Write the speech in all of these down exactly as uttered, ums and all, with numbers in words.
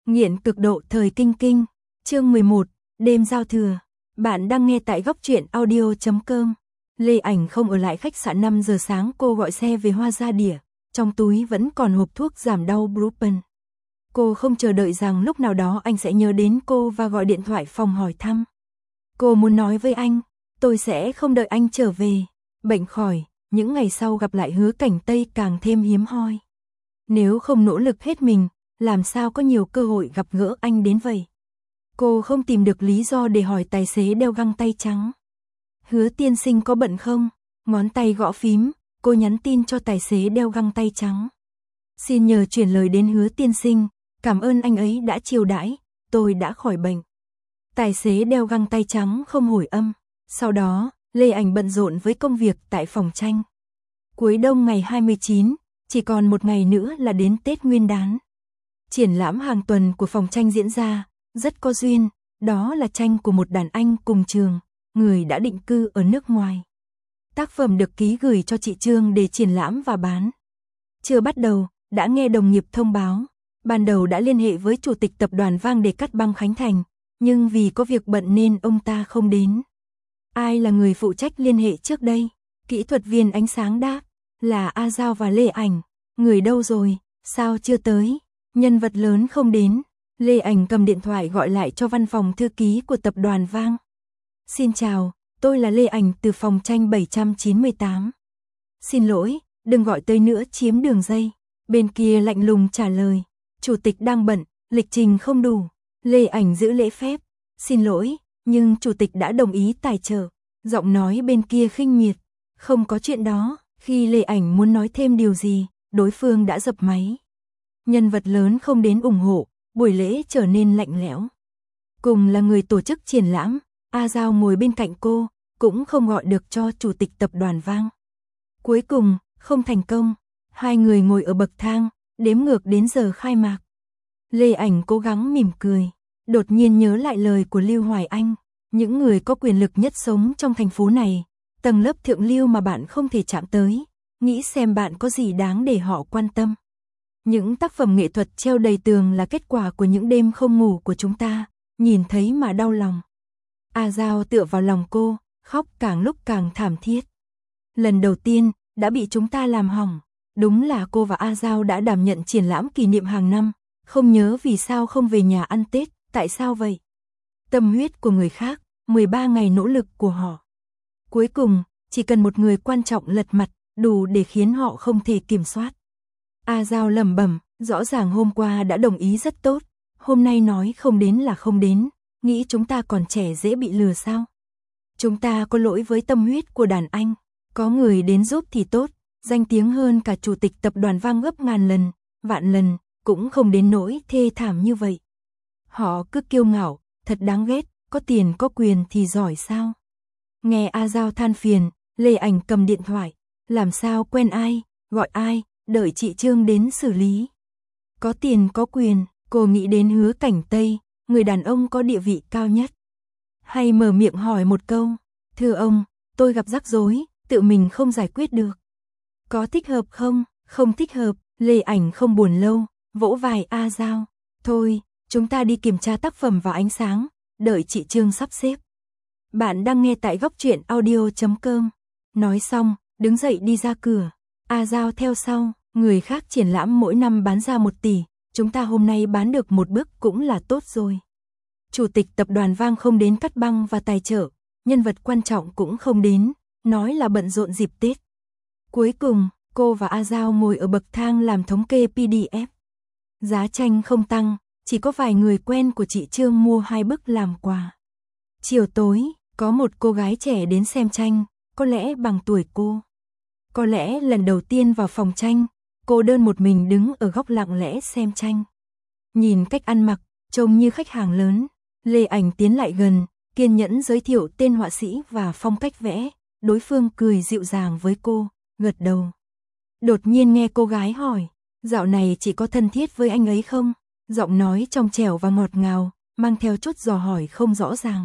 Nghiện cực độ thời kinh kinh, chương mười một, đêm giao thừa. Bạn đang nghe tại góc truyện audio chấm com. Lê Ảnh không ở lại khách sạn năm giờ sáng, cô gọi xe về Hoa Gia Đỉa, trong túi vẫn còn hộp thuốc giảm đau Brufen. Cô không chờ đợi rằng lúc nào đó anh sẽ nhớ đến cô và gọi điện thoại phòng hỏi thăm. Cô muốn nói với anh, tôi sẽ không đợi anh trở về. Bệnh khỏi, những ngày sau gặp lại Hứa Cảnh Tây càng thêm hiếm hoi. Nếu không nỗ lực hết mình, làm sao có nhiều cơ hội gặp gỡ anh đến vậy? Cô không tìm được lý do để hỏi tài xế đeo găng tay trắng. Hứa tiên sinh có bận không? Ngón tay gõ phím, cô nhắn tin cho tài xế đeo găng tay trắng. Xin nhờ chuyển lời đến Hứa tiên sinh, cảm ơn anh ấy đã chiêu đãi, tôi đã khỏi bệnh. Tài xế đeo găng tay trắng không hồi âm. Sau đó, Lê Ảnh bận rộn với công việc tại phòng tranh. Cuối đông ngày hai mươi chín, chỉ còn một ngày nữa là đến Tết Nguyên đán. Triển lãm hàng tuần của phòng tranh diễn ra, rất có duyên, đó là tranh của một đàn anh cùng trường, người đã định cư ở nước ngoài. Tác phẩm được ký gửi cho chị Trương để triển lãm và bán. Chưa bắt đầu, đã nghe đồng nghiệp thông báo, ban đầu đã liên hệ với chủ tịch tập đoàn Vang để cắt băng khánh thành, nhưng vì có việc bận nên ông ta không đến. Ai là người phụ trách liên hệ trước đây? Kỹ thuật viên ánh sáng đáp, là A Giao và Lê Ảnh. Người đâu rồi, sao chưa tới? Nhân vật lớn không đến. Lê Ảnh cầm điện thoại gọi lại cho văn phòng thư ký của tập đoàn Vang. Xin chào, tôi là Lê Ảnh từ phòng tranh bảy trăm chín mươi tám. Xin lỗi, đừng gọi tới nữa, chiếm đường dây. Bên kia lạnh lùng trả lời, chủ tịch đang bận, lịch trình không đủ. Lê Ảnh giữ lễ phép, xin lỗi, nhưng chủ tịch đã đồng ý tài trợ. Giọng nói bên kia khinh miệt, không có chuyện đó. Khi Lê Ảnh muốn nói thêm điều gì, đối phương đã dập máy. Nhân vật lớn không đến ủng hộ, buổi lễ trở nên lạnh lẽo. Cùng là người tổ chức triển lãm, A Giao ngồi bên cạnh cô, cũng không gọi được cho chủ tịch tập đoàn Vang. Cuối cùng, không thành công, hai người ngồi ở bậc thang, đếm ngược đến giờ khai mạc. Lê Ảnh cố gắng mỉm cười, đột nhiên nhớ lại lời của Lưu Hoài Anh, những người có quyền lực nhất sống trong thành phố này, tầng lớp thượng lưu mà bạn không thể chạm tới, nghĩ xem bạn có gì đáng để họ quan tâm. Những tác phẩm nghệ thuật treo đầy tường là kết quả của những đêm không ngủ của chúng ta, nhìn thấy mà đau lòng. A Giao tựa vào lòng cô, khóc càng lúc càng thảm thiết. Lần đầu tiên, đã bị chúng ta làm hỏng. Đúng là cô và A Giao đã đảm nhận triển lãm kỷ niệm hàng năm, không nhớ vì sao không về nhà ăn Tết, tại sao vậy? Tâm huyết của người khác, mười ba ngày nỗ lực của họ. Cuối cùng, chỉ cần một người quan trọng lật mặt, đủ để khiến họ không thể kiểm soát. A Giao lẩm bẩm, rõ ràng hôm qua đã đồng ý rất tốt, hôm nay nói không đến là không đến, nghĩ chúng ta còn trẻ dễ bị lừa sao? Chúng ta có lỗi với tâm huyết của đàn anh, có người đến giúp thì tốt, danh tiếng hơn cả chủ tịch tập đoàn Vang gấp ngàn lần, vạn lần, cũng không đến nỗi thê thảm như vậy. Họ cứ kiêu ngạo, thật đáng ghét, có tiền có quyền thì giỏi sao? Nghe A Giao than phiền, Lê Ảnh cầm điện thoại, làm sao quen ai, gọi ai, đợi chị Trương đến xử lý. Có tiền có quyền, cô nghĩ đến Hứa Cảnh Tây, người đàn ông có địa vị cao nhất. Hay mở miệng hỏi một câu, thưa ông, tôi gặp rắc rối, tự mình không giải quyết được. Có thích hợp không? Không thích hợp, Lê Ảnh không buồn lâu, vỗ vai A Giao. Thôi, chúng ta đi kiểm tra tác phẩm vào ánh sáng, đợi chị Trương sắp xếp. Bạn đang nghe tại góc truyện audio chấm com. Nói xong, đứng dậy đi ra cửa. A Giao theo sau, người khác triển lãm mỗi năm bán ra một tỷ, chúng ta hôm nay bán được một bước cũng là tốt rồi. Chủ tịch tập đoàn Vang không đến cắt băng và tài trợ, nhân vật quan trọng cũng không đến, nói là bận rộn dịp Tết. Cuối cùng, cô và A Giao ngồi ở bậc thang làm thống kê pê đê ép. Giá tranh không tăng, chỉ có vài người quen của chị Trương mua hai bức làm quà. Chiều tối, có một cô gái trẻ đến xem tranh, có lẽ bằng tuổi cô. Có lẽ lần đầu tiên vào phòng tranh, cô đơn một mình đứng ở góc lặng lẽ xem tranh. Nhìn cách ăn mặc, trông như khách hàng lớn, Lê Ảnh tiến lại gần, kiên nhẫn giới thiệu tên họa sĩ và phong cách vẽ, đối phương cười dịu dàng với cô, gật đầu. Đột nhiên nghe cô gái hỏi, dạo này chị có thân thiết với anh ấy không? Giọng nói trong trẻo và ngọt ngào, mang theo chút dò hỏi không rõ ràng.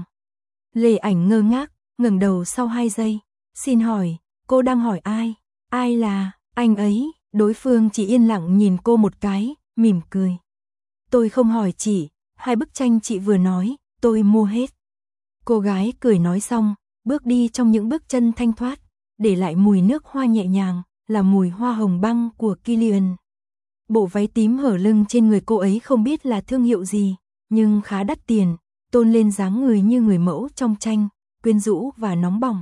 Lê Ảnh ngơ ngác, ngẩng đầu sau hai giây, xin hỏi, cô đang hỏi ai? Ai là, anh ấy? Đối phương chỉ yên lặng nhìn cô một cái, mỉm cười. Tôi không hỏi chị, hai bức tranh chị vừa nói, tôi mua hết. Cô gái cười nói xong, bước đi trong những bước chân thanh thoát, để lại mùi nước hoa nhẹ nhàng, là mùi hoa hồng băng của Kilian. Bộ váy tím hở lưng trên người cô ấy không biết là thương hiệu gì, nhưng khá đắt tiền, tôn lên dáng người như người mẫu trong tranh, quyến rũ và nóng bỏng.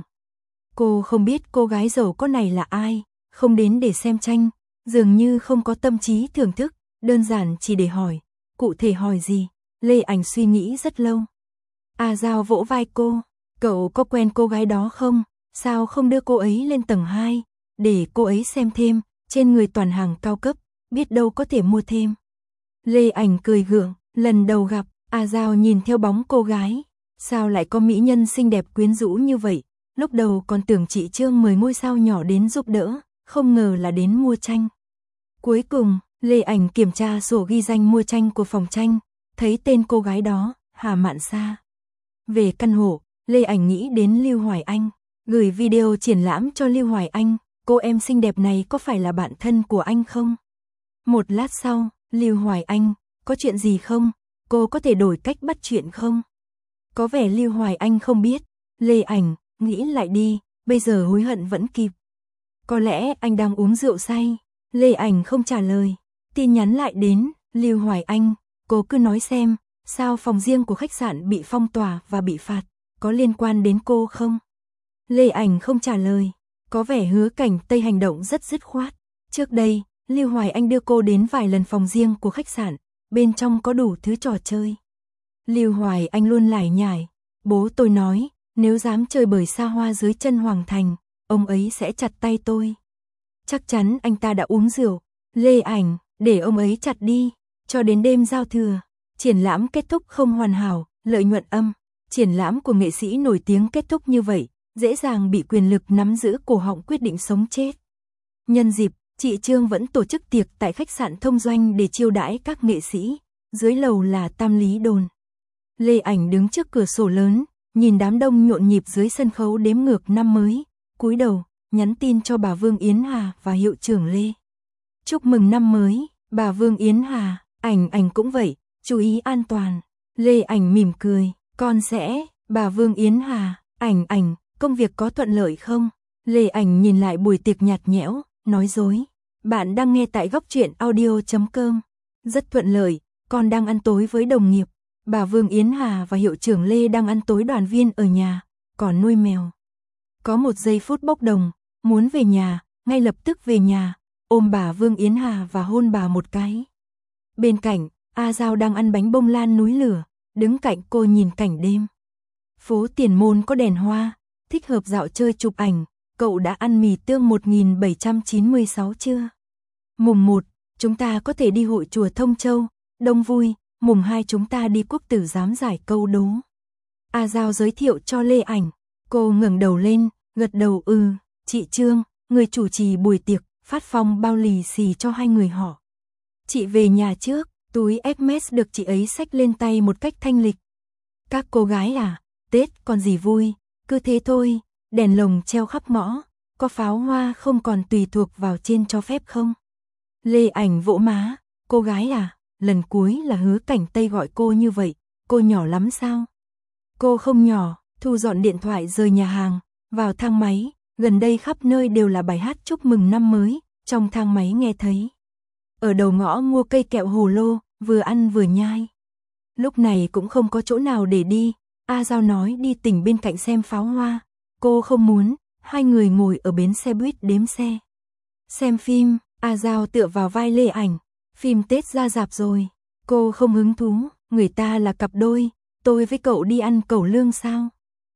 Cô không biết cô gái giàu có này là ai, không đến để xem tranh, dường như không có tâm trí thưởng thức, đơn giản chỉ để hỏi. Cụ thể hỏi gì? Lê Ảnh suy nghĩ rất lâu. A Giao vỗ vai cô, cậu có quen cô gái đó không? Sao không đưa cô ấy lên tầng hai, để cô ấy xem thêm, trên người toàn hàng cao cấp, biết đâu có thể mua thêm. Lê Ảnh cười gượng, lần đầu gặp, A Giao nhìn theo bóng cô gái, sao lại có mỹ nhân xinh đẹp quyến rũ như vậy, lúc đầu còn tưởng chị Trương mời ngôi sao nhỏ đến giúp đỡ, không ngờ là đến mua tranh. Cuối cùng, Lê Ảnh kiểm tra sổ ghi danh mua tranh của phòng tranh, thấy tên cô gái đó, Hà Mạn Sa. Về căn hộ, Lê Ảnh nghĩ đến Lưu Hoài Anh, gửi video triển lãm cho Lưu Hoài Anh, cô em xinh đẹp này có phải là bạn thân của anh không? Một lát sau, Lưu Hoài Anh, có chuyện gì không? Cô có thể đổi cách bắt chuyện không? Có vẻ Lưu Hoài Anh không biết, Lê Ảnh, nghĩ lại đi, bây giờ hối hận vẫn kịp. Có lẽ anh đang uống rượu say, Lê Ảnh không trả lời. Tin nhắn lại đến, Lưu Hoài Anh, cô cứ nói xem, sao phòng riêng của khách sạn bị phong tỏa và bị phạt, có liên quan đến cô không? Lê Ảnh không trả lời, có vẻ Hứa Cảnh Tây hành động rất dứt khoát. Trước đây, Lưu Hoài Anh đưa cô đến vài lần phòng riêng của khách sạn, bên trong có đủ thứ trò chơi. Lưu Hoài Anh luôn lải nhải, bố tôi nói, nếu dám chơi bời xa hoa dưới chân Hoàng Thành, ông ấy sẽ chặt tay tôi. Chắc chắn anh ta đã uống rượu. Lê Ảnh, để ông ấy chặt đi, cho đến đêm giao thừa. Triển lãm kết thúc không hoàn hảo, lợi nhuận âm. Triển lãm của nghệ sĩ nổi tiếng kết thúc như vậy, dễ dàng bị quyền lực nắm giữ cổ họng quyết định sống chết. Nhân dịp, chị Trương vẫn tổ chức tiệc tại khách sạn Thông Doanh để chiêu đãi các nghệ sĩ, dưới lầu là Tam Lý Đồn. Lê Ảnh đứng trước cửa sổ lớn, nhìn đám đông nhộn nhịp dưới sân khấu đếm ngược năm mới, cúi đầu, nhắn tin cho bà Vương Yến Hà và hiệu trưởng Lê. Chúc mừng năm mới, bà Vương Yến Hà, Ảnh Ảnh cũng vậy, chú ý an toàn. Lê Ảnh mỉm cười, con sẽ, bà Vương Yến Hà, Ảnh Ảnh, công việc có thuận lợi không? Lê Ảnh nhìn lại buổi tiệc nhạt nhẽo, nói dối. Bạn đang nghe tại góc truyện audio chấm com. Rất thuận lợi, con đang ăn tối với đồng nghiệp. Bà Vương Yến Hà và hiệu trưởng Lê đang ăn tối đoàn viên ở nhà, còn nuôi mèo. Có một giây phút bốc đồng, muốn về nhà, ngay lập tức về nhà, ôm bà Vương Yến Hà và hôn bà một cái. Bên cạnh, A Giao đang ăn bánh bông lan núi lửa, đứng cạnh cô nhìn cảnh đêm. Phố Tiền Môn có đèn hoa, thích hợp dạo chơi chụp ảnh, cậu đã ăn mì tương một nghìn bảy trăm chín mươi sáu chưa? Mùng một, chúng ta có thể đi hội chùa Thông Châu, đông vui, mùng hai chúng ta đi quốc tử giám giải câu đố. A Giao giới thiệu cho Lê Ảnh, cô ngẩng đầu lên, gật đầu ừ, chị Trương, người chủ trì buổi tiệc, phát phong bao lì xì cho hai người họ. Chị về nhà trước, túi Hermes được chị ấy xách lên tay một cách thanh lịch. Các cô gái à, Tết còn gì vui, cứ thế thôi, đèn lồng treo khắp ngõ, có pháo hoa không còn tùy thuộc vào trên cho phép không? Lê Ảnh vỗ má, cô gái à, lần cuối là Hứa Cảnh Tây gọi cô như vậy, cô nhỏ lắm sao? Cô không nhỏ, thu dọn điện thoại rời nhà hàng, vào thang máy, gần đây khắp nơi đều là bài hát chúc mừng năm mới, trong thang máy nghe thấy. Ở đầu ngõ mua cây kẹo hồ lô, vừa ăn vừa nhai. Lúc này cũng không có chỗ nào để đi, A Giao nói đi tỉnh bên cạnh xem pháo hoa. Cô không muốn, hai người ngồi ở bến xe buýt đếm xe. Xem phim, A Giao tựa vào vai Lê Ảnh, phim Tết ra rạp rồi. Cô không hứng thú, người ta là cặp đôi, tôi với cậu đi ăn cẩu lương sao?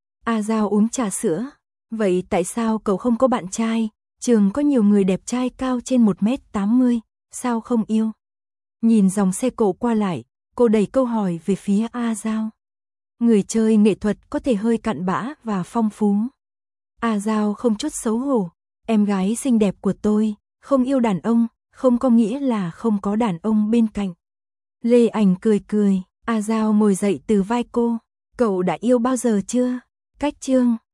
A Giao uống trà sữa, vậy tại sao cậu không có bạn trai? Trường có nhiều người đẹp trai cao trên một mét tám mươi, sao không yêu? Nhìn dòng xe cộ qua lại, cô đẩy câu hỏi về phía A Giao. Người chơi nghệ thuật có thể hơi cặn bã và phong phú. A Giao không chút xấu hổ, em gái xinh đẹp của tôi, không yêu đàn ông, không có nghĩa là không có đàn ông bên cạnh. Lê Ảnh cười cười, A Giao ngồi dậy từ vai cô, cậu đã yêu bao giờ chưa? Cách Trương,